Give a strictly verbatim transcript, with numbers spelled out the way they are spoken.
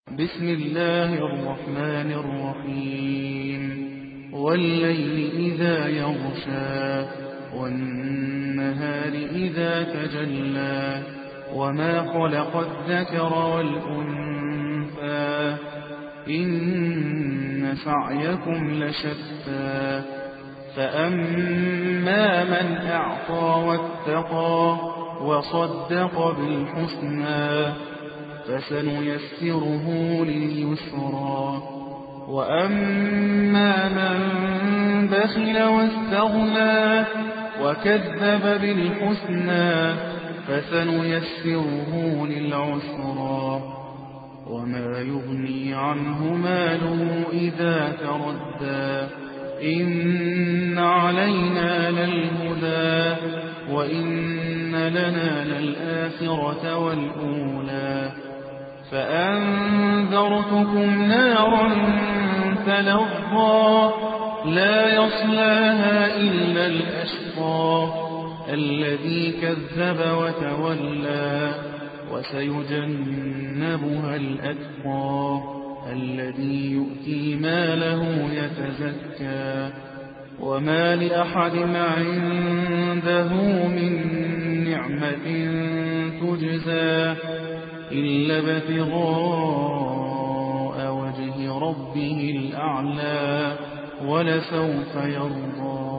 بسم الله الرحمن الرحيم والليل إذا يغشى والنهار إذا تجلى وما خلق الذكر والأنثى إن سعيكم لشتى فأما من أعطى واتقى وصدق بالحسنى فسنيسره لليسرى وأما من بخل واستغنى وكذب بالحسنى فسنيسره للعسرى وما يغني عنه ماله إذا تردى إن علينا للهدى وإن لنا للآخرة والأولى فأنذرتكم نارا تلظى لا يصلاها إلا الأشقى الذي كذب وتولى وسيجنبها الأتقى الذي يؤتي ماله يتزكى وما لأحد عنده من نعمة تجزى إلا ابتغاء وجه ربه الأعلى ولسوف يرضى.